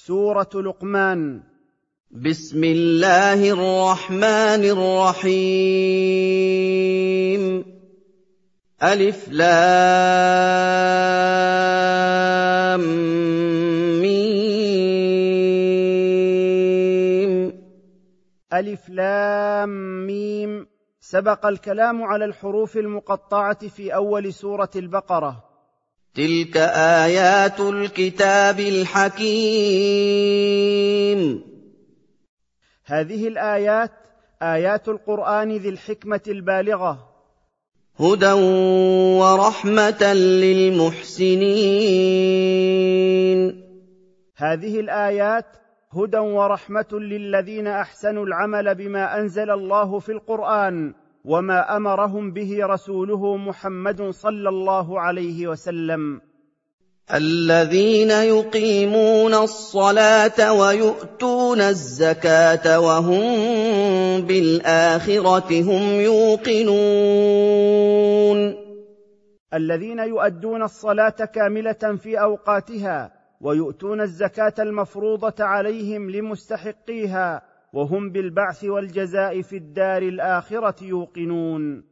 سورة لقمان. بسم الله الرحمن الرحيم. ألف لام ميم. ألف لام ميم. سبق الكلام على الحروف المقطعة في أول سورة البقرة. تلك آيات الكتاب الحكيم. هذه الآيات آيات القرآن ذي الحكمة البالغة. هدى ورحمة للمحسنين. هذه الآيات هدى ورحمة للذين أحسنوا العمل بما أنزل الله في القرآن وما أمرهم به رسوله محمد صلى الله عليه وسلم. الذين يقيمون الصلاة ويؤتون الزكاة وهم بالآخرة هم يوقنون. الذين يؤدون الصلاة كاملة في أوقاتها ويؤتون الزكاة المفروضة عليهم لمستحقيها وهم بالبعث والجزاء في الدار الآخرة يوقنون.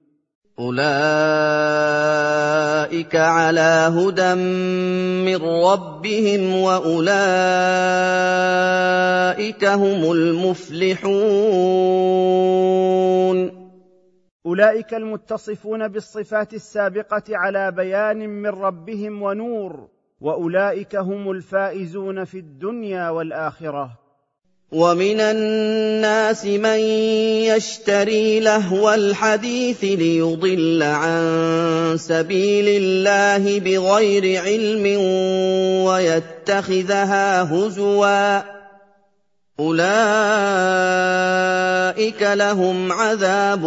أولئك على هدى من ربهم وأولئك هم المفلحون. أولئك المتصفون بالصفات السابقة على بيان من ربهم ونور، وأولئك هم الفائزون في الدنيا والآخرة. ومن الناس من يشتري لهو الحديث ليضل عن سبيل الله بغير علم ويتخذها هزوا، أولئك لهم عذاب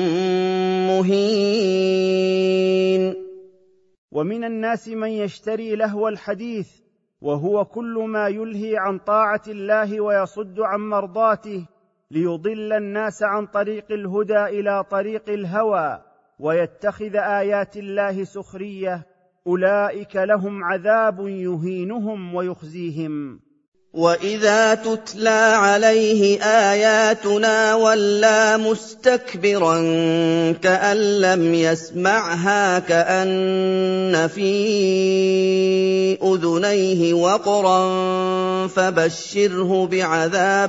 مهين. ومن الناس من يشتري لهو الحديث، وهو كل ما يلهي عن طاعة الله ويصد عن مرضاته، ليضل الناس عن طريق الهدى إلى طريق الهوى ويتخذ آيات الله سخرية، أولئك لهم عذاب يهينهم ويخزيهم. وَإِذَا تُتْلَىٰ عَلَيْهِ آيَاتُنَا وَلَّىٰ مُسْتَكْبِرًا كَأَن لَّمْ يَسْمَعْهَا كَأَنَّ فِي أُذُنَيْهِ وَقْرًا فَبَشِّرْهُ بِعَذَابٍ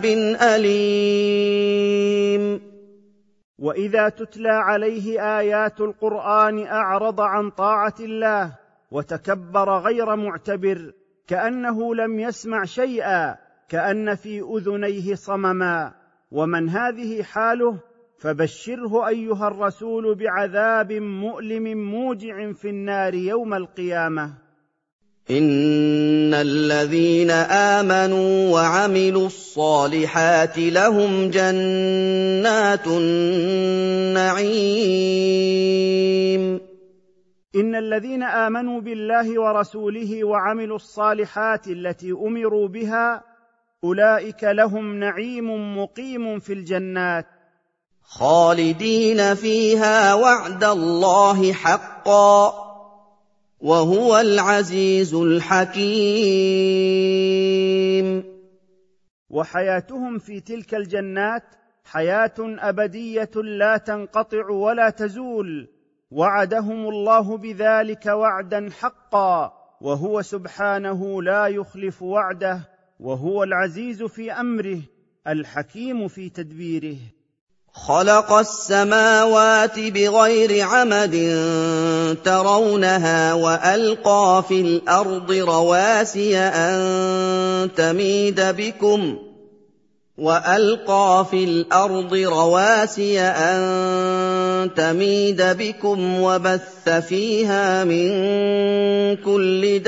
أَلِيمٍ. وإذا تتلى عليه آيات القرآن أعرض عن طاعة الله وتكبر غير معتبر، كأنه لم يسمع شيئا، كأن في أذنيه صمما. ومن هذه حاله فبشره أيها الرسول بعذاب مؤلم موجع في النار يوم القيامة. إن الذين آمنوا وعملوا الصالحات لهم جنات النعيم. إن الذين آمنوا بالله ورسوله وعملوا الصالحات التي أمروا بها، أولئك لهم نعيم مقيم في الجنات، خالدين فيها وعد الله حقا، وهو العزيز الحكيم. وحياتهم في تلك الجنات حياة أبدية لا تنقطع ولا تزول، وعدهم الله بذلك وعدا حقا، وهو سبحانه لا يخلف وعده، وهو العزيز في أمره الحكيم في تدبيره. خلق السماوات بغير عمد ترونها وألقى في الأرض رواسي أن تميد بكم وبث فيها من كل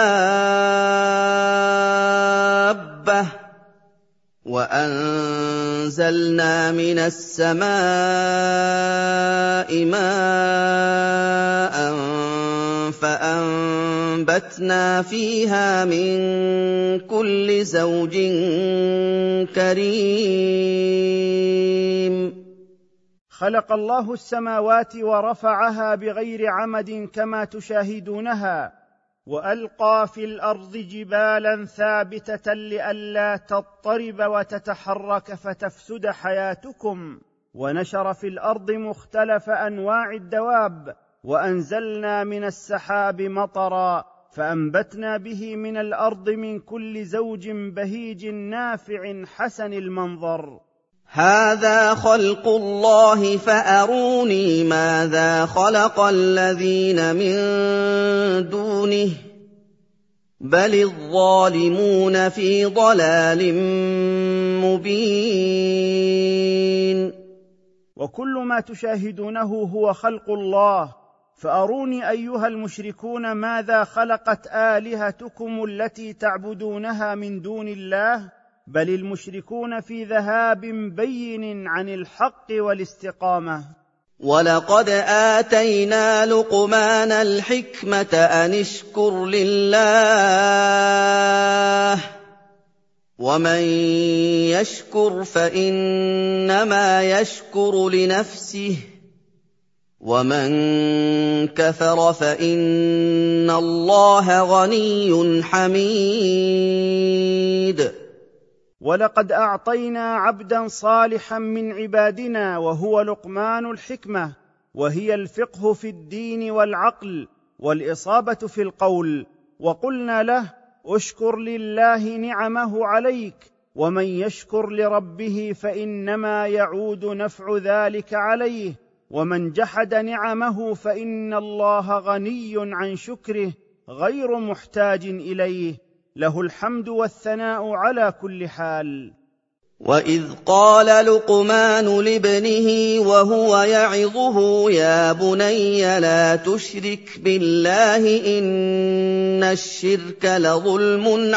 دابة، وأنزلنا من السماء ماء فأنبتنا فيها من كل زوج كريم. خلق الله السماوات ورفعها بغير عمد كما تشاهدونها، وألقى في الأرض جبالا ثابتة لئلا تضطرب وتتحرك فتفسد حياتكم، ونشر في الأرض مختلف أنواع الدواب، وأنزلنا من السحاب مطرا فأنبتنا به من الأرض من كل زوج بهيج نافع حسن المنظر. هذا خلق الله فأروني ماذا خلق الذين من دونه بل الظالمون في ضلال مبين. وكل ما تشاهدونه هو خلق الله، فأروني أيها المشركون ماذا خلقت آلهتكم التي تعبدونها من دون الله، بل المشركون في ذهاب بين عن الحق والاستقامة. ولقد آتينا لقمان الحكمة أن اشكر لله ومن يشكر فإنما يشكر لنفسه ومن كفر فإن الله غني حميد. ولقد أعطينا عبدا صالحا من عبادنا وهو لقمان الحكمة، وهي الفقه في الدين والعقل والإصابة في القول، وقلنا له اشكر لله نعمه عليك، ومن يشكر لربه فإنما يعود نفع ذلك عليه، ومن جحد نعمه فإن الله غني عن شكره غير محتاج إليه، له الحمد والثناء على كل حال. وإذ قال لقمان لابنه وهو يعظه يا بني لا تشرك بالله إن الشرك لظلم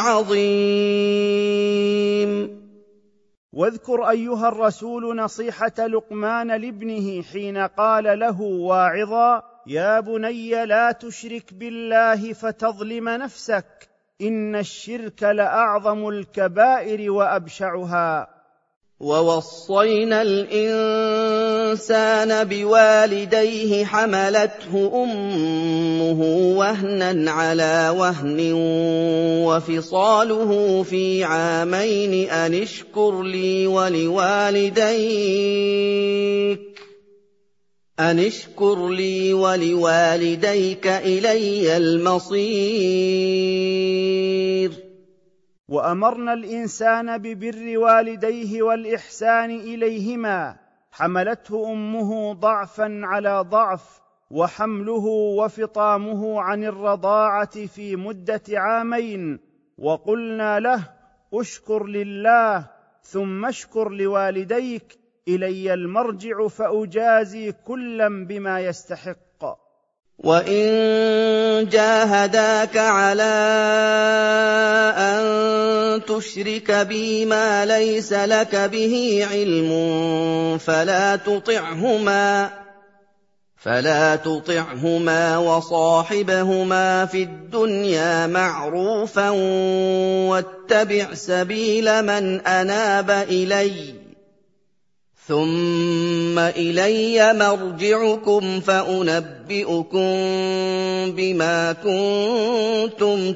عظيم. واذكر أيها الرسول نصيحة لقمان لابنه حين قال له واعظا يا بني لا تشرك بالله فتظلم نفسك إن الشرك لأعظم الكبائر وأبشعها. ووصينا الإنسان بوالديه حملته أمه وهنا على وهن وفصاله في عامين أن اشكر لي ولوالديك إلي المصير. وأمرنا الإنسان ببر والديه والإحسان إليهما، حملته أمه ضعفا على ضعف، وحمله وفطامه عن الرضاعة في مدة عامين، وقلنا له اشكر لله ثم اشكر لوالديك إلي المرجع فأجازي كلا بما يستحق. وإن جاهداك على أن تشرك بي ما ليس لك به علم فلا تطعهما وصاحبهما في الدنيا معروفا واتبع سبيل من أناب إلي ثم إلي مرجعكم فأنبئكم بما كنتم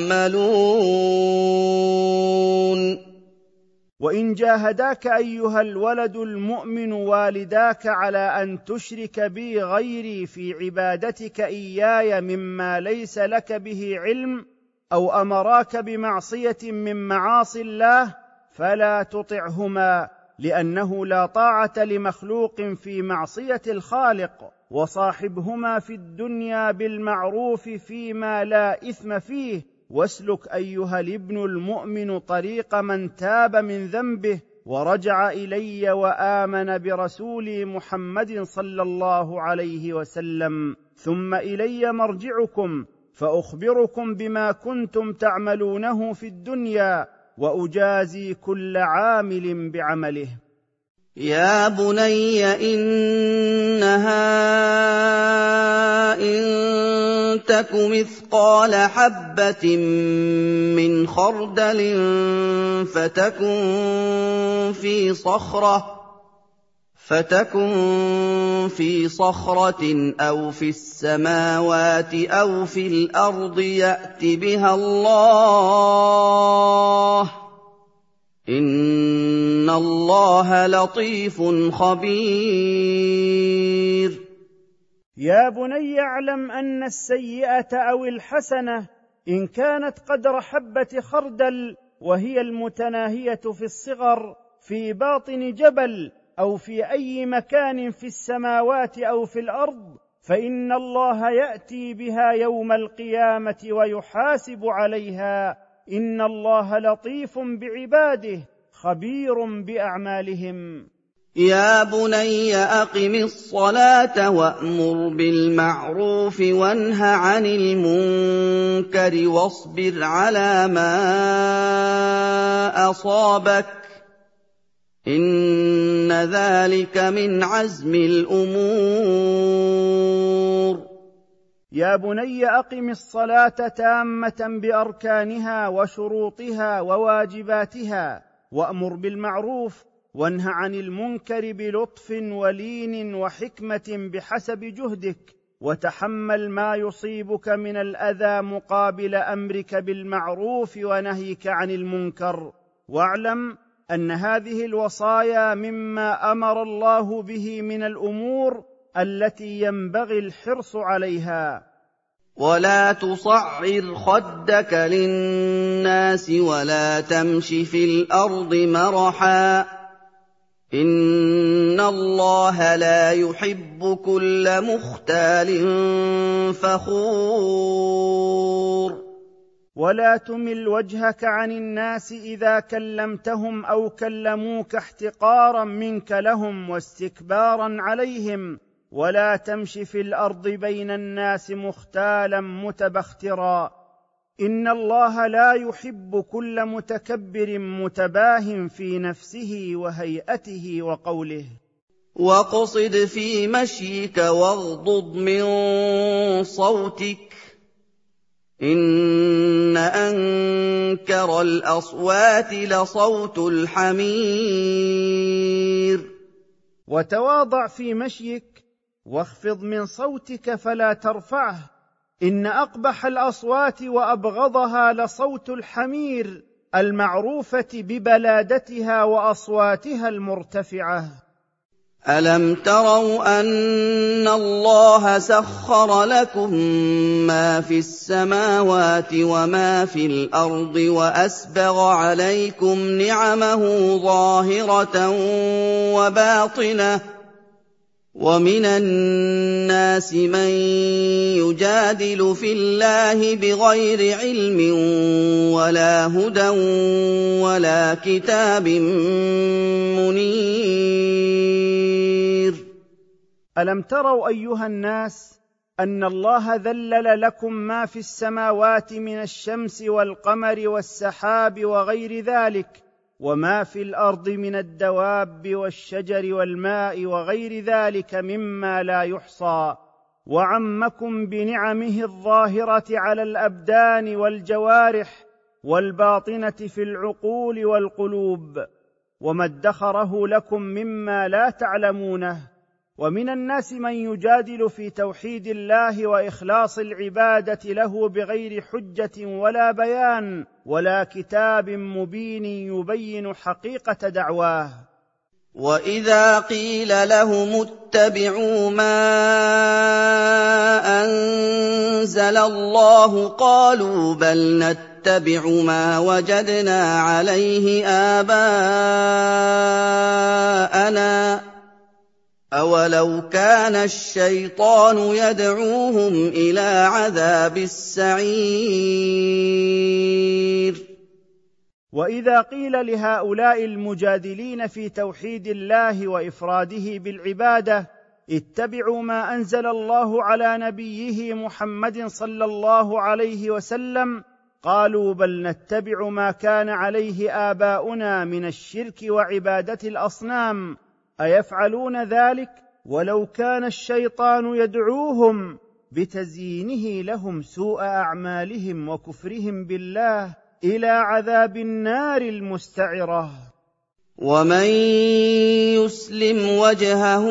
تعملون. وإن جاهداك أيها الولد المؤمن والداك على أن تشرك بي غيري في عبادتك إياي مما ليس لك به علم، أو أمراك بمعصية من معاصي الله، فلا تطعهما، لأنه لا طاعة لمخلوق في معصية الخالق، وصاحبهما في الدنيا بالمعروف فيما لا إثم فيه، واسلك أيها الابن المؤمن طريق من تاب من ذنبه ورجع إلي وآمن برسولي محمد صلى الله عليه وسلم، ثم إلي مرجعكم فأخبركم بما كنتم تعملونه في الدنيا وأجازي كل عامل بعمله. يا بني إنها إن تك مثقال حبة من خردل فَتَكُن فِي صَخْرَةٍ أَوْ فِي السَّمَاوَاتِ أَوْ فِي الْأَرْضِ يَأْتِ بِهَا اللَّهُ ۚ إِنَّ اللَّهَ لَطِيفٌ خَبِيرٌ يا بني اعلم أن السيئة أو الحسنة إن كانت قدر حبة خردل، وهي المتناهية في الصغر، في باطن جبل أو في أي مكان في السماوات أو في الأرض، فإن الله يأتي بها يوم القيامة ويحاسب عليها، إن الله لطيف بعباده خبير بأعمالهم. يا بني أقم الصلاة وأمر بالمعروف وانه عن المنكر واصبر على ما أصابك، إن ذلك من عزم الأمور. يا بني أقم الصلاة تامة بأركانها وشروطها وواجباتها، وأمر بالمعروف وانه عن المنكر بلطف ولين وحكمة بحسب جهدك، وتحمل ما يصيبك من الأذى مقابل أمرك بالمعروف ونهيك عن المنكر. واعلم أن هذه الوصايا مما أمر الله به من الأمور التي ينبغي الحرص عليها. ولا تصعر خدك للناس ولا تمش في الأرض مرحا، إن الله لا يحب كل مختال فخور. ولا تمل وجهك عن الناس إذا كلمتهم أو كلموك احتقارا منك لهم واستكبارا عليهم، ولا تمش في الأرض بين الناس مختالا متبخترا، إن الله لا يحب كل متكبر متباه في نفسه وهيئته وقوله. واقصد في مشيك واغضض من صوتك، إن أنكر الأصوات لصوت الحمير. وتواضع في مشيك واخفض من صوتك فلا ترفعه، إن أقبح الأصوات وأبغضها لصوت الحمير المعروفة ببلادتها وأصواتها المرتفعة. ألم تروا أن الله سخر لكم ما في السماوات وما في الأرض وأسبغ عليكم نعمه ظاهرة وباطنة، ومن الناس من يجادل في الله بغير علم ولا هدى ولا كتاب منير. ألم تروا أيها الناس أن الله ذلل لكم ما في السماوات من الشمس والقمر والسحاب وغير ذلك، وما في الأرض من الدواب والشجر والماء وغير ذلك مما لا يحصى، وعمكم بنعمه الظاهرة على الأبدان والجوارح والباطنة في العقول والقلوب، وما ادخره لكم مما لا تعلمونه. ومن الناس من يجادل في توحيد الله وإخلاص العبادة له بغير حجة ولا بيان ولا كتاب مبين يبين حقيقة دعواه. وإذا قيل لهم اتبعوا ما أنزل الله قالوا بل نتبع ما وجدنا عليه آباءنا، أولو كان الشيطان يدعوهم إلى عذاب السعير. وإذا قيل لهؤلاء المجادلين في توحيد الله وإفراده بالعبادة اتبعوا ما أنزل الله على نبيه محمد صلى الله عليه وسلم، قالوا بل نتبع ما كان عليه آباؤنا من الشرك وعبادة الأصنام، أيفعلون ذلك ولو كان الشيطان يدعوهم بتزيينه لهم سوء أعمالهم وكفرهم بالله إلى عذاب النار المستعرة. وَمَن يُسْلِمْ وَجْهَهُ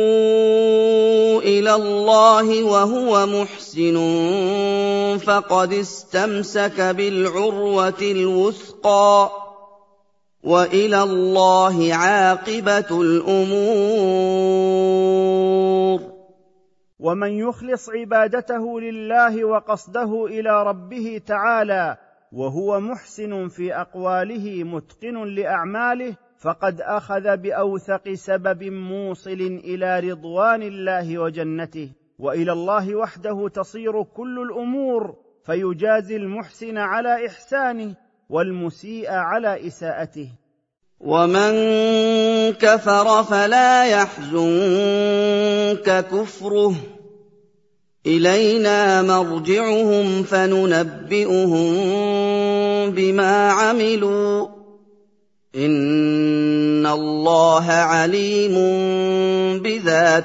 إِلَى اللَّهِ وَهُوَ مُحْسِنٌ فَقَدِ اسْتَمْسَكَ بِالْعُرْوَةِ الْوُثْقَىٰ ۗ وَإِلَى اللَّهِ عَاقِبَةُ الْأُمُورِ. ومن يخلص عبادته لله وقصده الى ربه تعالى وهو محسن في اقواله متقن لاعماله، فقد اخذ باوثق سبب موصل الى رضوان الله وجنته، والى الله وحده تصير كل الامور، فيجازي المحسن على احسانه والمسيء على اساءته. وَمَن كَفَرَ فَلَا يَحْزُنكَ كُفْرُهُ، إِلَيْنَا مَرْجِعُهُمْ فَنُنَبِّئُهُم بِمَا عَمِلُوا ۚ إِنَّ اللَّهَ عَلِيمٌ بِذَاتِ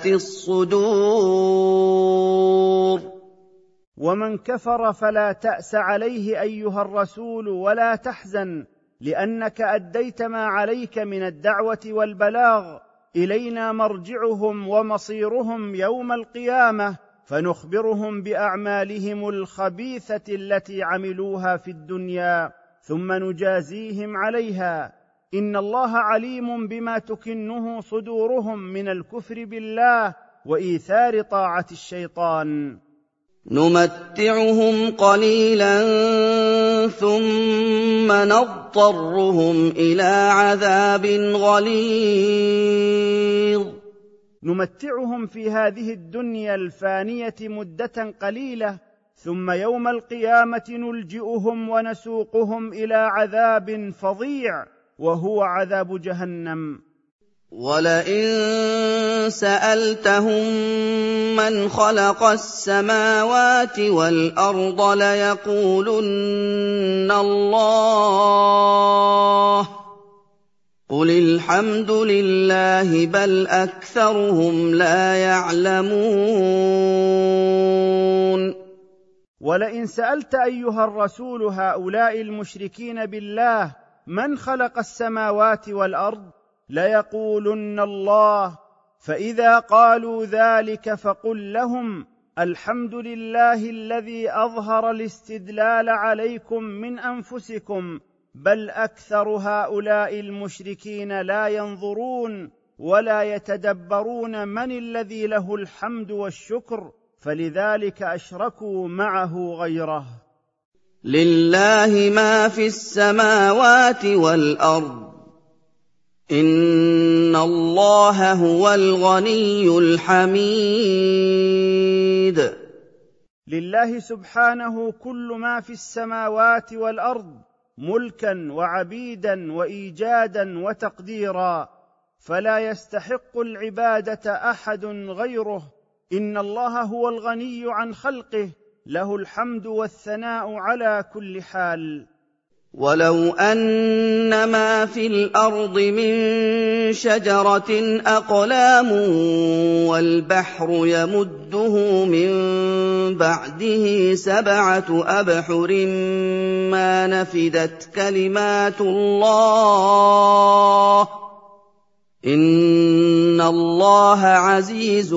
الصُّدُورِ. ومن كفر فلا تأس عليه أيها الرسول ولا تحزن، لأنك أديت ما عليك من الدعوة والبلاغ. إلينا مرجعهم ومصيرهم يوم القيامة، فنخبرهم بأعمالهم الخبيثة التي عملوها في الدنيا، ثم نجازيهم عليها. إن الله عليم بما تكنه صدورهم من الكفر بالله وإيثار طاعة الشيطان. نُمَتِّعُهُمْ قَلِيلًا ثُمَّ نَضْطَرُّهُمْ إِلَىٰ عَذَابٍ غَلِيظٍ. نمتعهم في هذه الدنيا الفانية مدة قليلة، ثم يوم القيامة نلجئهم ونسوقهم إلى عذاب فظيع، وهو عذاب جهنم. وَلَئِن سَأَلْتَهُم مَّنْ خَلَقَ السَّمَاوَاتِ وَالْأَرْضَ لَيَقُولُنَّ اللَّهُ ۚ قُلِ الْحَمْدُ لِلَّهِ بَلْ أَكْثَرُهُمْ لَا يَعْلَمُونَ. ولئن سألت أيها الرسول هؤلاء المشركين بالله من خلق السماوات والأرض ليقولن الله، فإذا قالوا ذلك فقل لهم الحمد لله الذي أظهر الاستدلال عليكم من أنفسكم، بل أكثر هؤلاء المشركين لا ينظرون ولا يتدبرون من الذي له الحمد والشكر، فلذلك أشركوا معه غيره. لله ما في السماوات والأرض، إن الله هو الغني الحميد. لله سبحانه كل ما في السماوات والأرض ملكا وعبيدا وإيجادا وتقديرا، فلا يستحق العبادة أحد غيره. إن الله هو الغني عن خلقه، له الحمد والثناء على كل حال. ولو أن ما في الأرض من شجرة أقلام والبحر يمده من بعده 7 أبحر ما نفدت كلمات الله، إن الله عزيز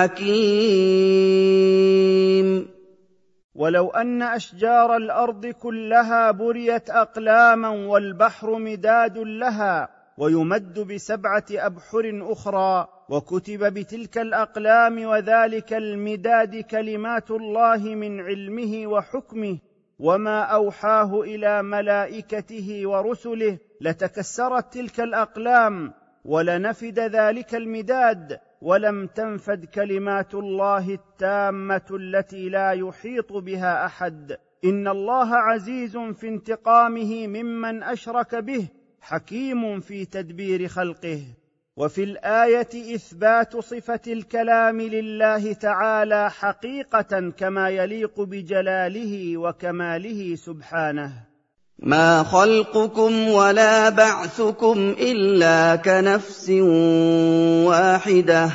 حكيم. ولو أن أشجار الأرض كلها بريت أقلاما والبحر مداد لها، ويمد ب7 أبحر أخرى، وكتب بتلك الأقلام وذلك المداد كلمات الله من علمه وحكمه وما أوحاه إلى ملائكته ورسله، لتكسرت تلك الأقلام ولنفد ذلك المداد، ولم تنفد كلمات الله التامة التي لا يحيط بها أحد. إن الله عزيز في انتقامه ممن أشرك به، حكيم في تدبير خلقه. وفي الآية إثبات صفة الكلام لله تعالى حقيقة كما يليق بجلاله وكماله سبحانه. ما خلقكم ولا بعثكم إلا كنفس واحدة،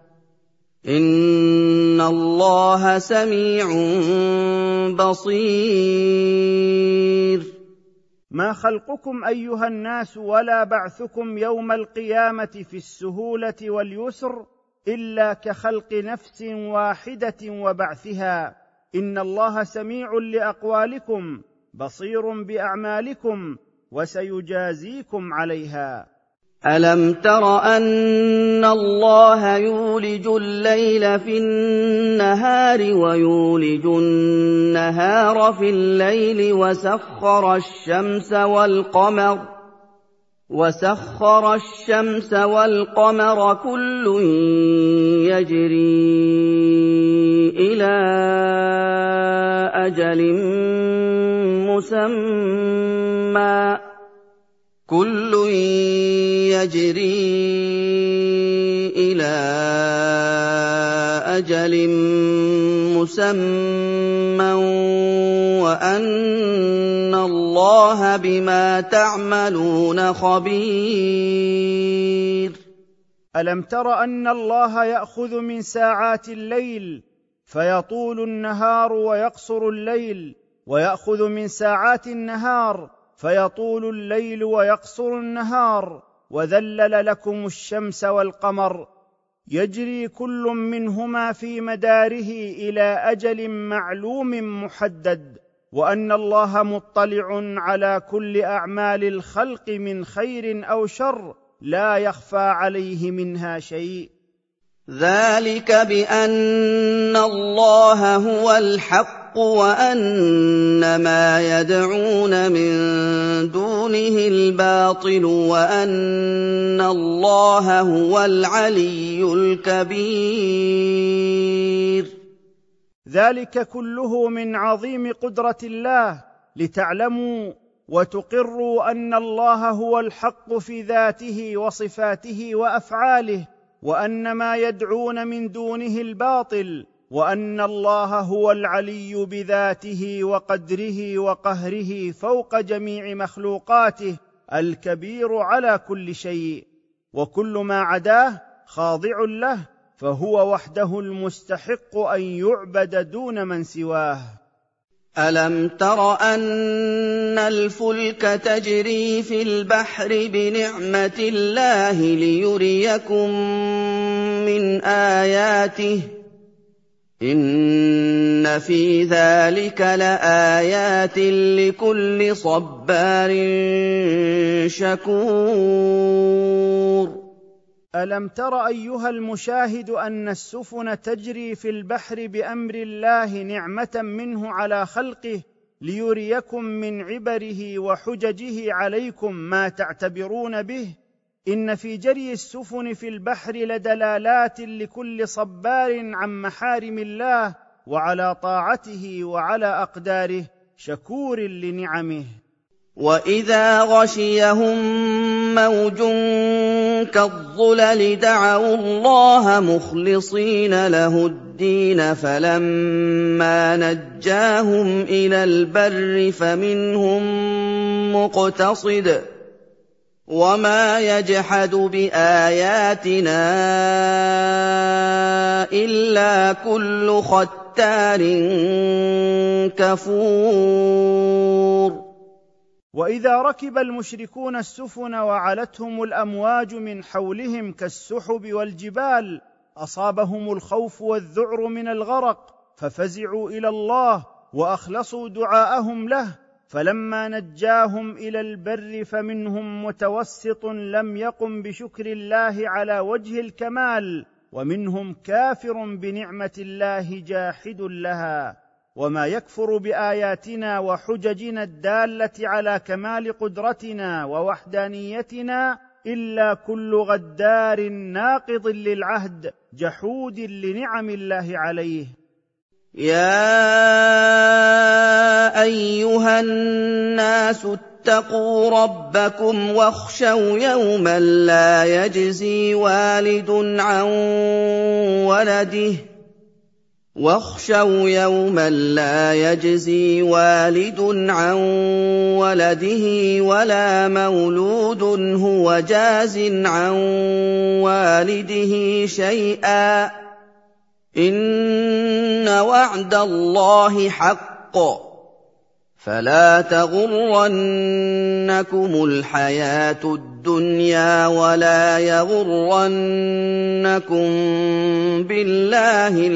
إن الله سميع بصير. ما خلقكم ايها الناس ولا بعثكم يوم القيامه في السهوله واليسر الا كخلق نفس واحده وبعثها، ان الله سميع لاقوالكم بصير باعمالكم وسيجازيكم عليها. ألم تر أن الله يولج الليل في النهار ويولج النهار في الليل وسخر الشمس والقمر كل يجري إلى أجل مسمى وأن الله بما تعملون خبير. ألم تر أن الله يأخذ من ساعات الليل فيطول النهار ويقصر الليل، ويأخذ من ساعات النهار فيطول الليل ويقصر النهار، وذلل لكم الشمس والقمر يجري كل منهما في مداره إلى أجل معلوم محدد، وأن الله مطلع على كل أعمال الخلق من خير أو شر لا يخفى عليه منها شيء. ذلك بأن الله هو الحق وأن ما يدعون من دونه الباطل وأن الله هو العلي الكبير. ذلك كله من عظيم قدرة الله، لتعلموا وتقروا أن الله هو الحق في ذاته وصفاته وأفعاله، وأن ما يدعون من دونه الباطل، وأن الله هو العلي بذاته وقدره وقهره فوق جميع مخلوقاته، الكبير على كل شيء، وكل ما عداه خاضع له، فهو وحده المستحق أن يعبد دون من سواه. ألم تر أن الفلك تجري في البحر بنعمة الله ليريكم من آياته إن في ذلك لآيات لكل صبار شكور. ألم تر أيها المشاهد أن السفن تجري في البحر بأمر الله نعمة منه على خلقه ليريكم من عبره وحججه عليكم ما تعتبرون به؟ إن في جري السفن في البحر لدلالات لكل صبار عن محارم الله وعلى طاعته وعلى أقداره شكور لنعمه. وإذا غشيهم موج كالظلل دعوا الله مخلصين له الدين فلما نجاهم إلى البر فمنهم مقتصد وما يجحد بآياتنا إلا كل ختار كفور. وإذا ركب المشركون السفن وعلتهم الأمواج من حولهم كالسحب والجبال أصابهم الخوف والذعر من الغرق ففزعوا إلى الله وأخلصوا دعاءهم له، فلما نجاهم إلى البر فمنهم متوسط لم يقم بشكر الله على وجه الكمال، ومنهم كافر بنعمة الله جاحد لها. وما يكفر بآياتنا وحججنا الدالة على كمال قدرتنا ووحدانيتنا إلا كل غدار ناقض للعهد جحود لنعم الله عليه. يا أيها الناس اتقوا ربكم واخشوا يوما لا يجزي والد عن ولده ولا مولود هو جاز عن والده شيئا إن وعد الله حق فَلَا تَغُرَّنَّكُمُ الْحَيَاةُ الدُّنْيَا وَلَا يَغُرَّنَّكُم بِاللَّهِ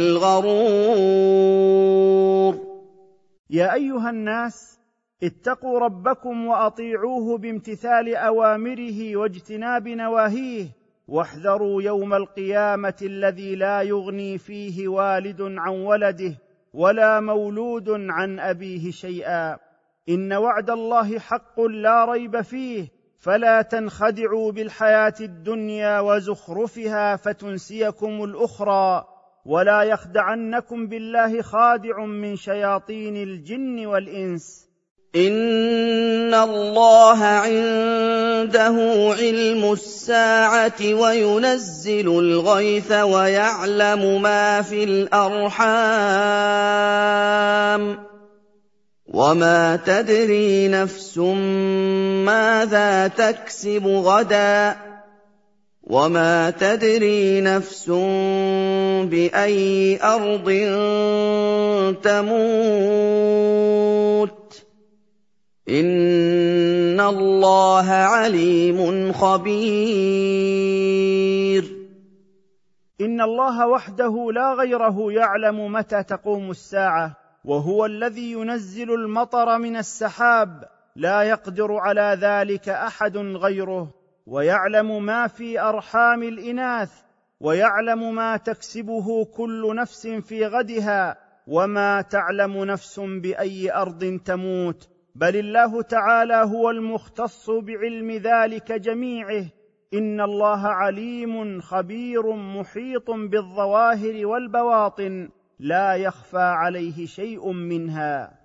الْغَرُورُ. يا أيها الناس، اتقوا ربكم وأطيعوه بامتثال أوامره واجتناب نواهيه، واحذروا يوم القيامة الذي لا يغني فيه والد عن ولده ولا مولود عن أبيه شيئا. إن وعد الله حق لا ريب فيه، فلا تنخدعوا بالحياة الدنيا وزخرفها فتنسيكم الأخرى، ولا يخدعنكم بالله خادع من شياطين الجن والإنس. إِنَّ اللَّهَ عِندَهُ عِلْمُ السَّاعَةِ وَيُنَزِّلُ الْغَيْثَ وَيَعْلَمُ مَا فِي الْأَرْحَامِ ۖ وَمَا تَدْرِي نَفْسٌ مَّاذَا تَكْسِبُ غَدًا ۖ وَمَا تَدْرِي نَفْسٌ بِأَيِّ أَرْضٍ تَمُوتُ ۚ إِنَّ اللَّهَ عَلِيمٌ خَبِيرٌ. إن الله وحده لا غيره يعلم متى تقوم الساعة، وهو الذي ينزل المطر من السحاب، لا يقدر على ذلك أحد غيره، ويعلم ما في أرحام الإناث، ويعلم ما تكسبه كل نفس في غدها، وما تعلم نفس بأي أرض تموت، بل الله تعالى هو المختص بعلم ذلك جميعه. إن الله عليم خبير محيط بالظواهر والبواطن، لا يخفى عليه شيء منها.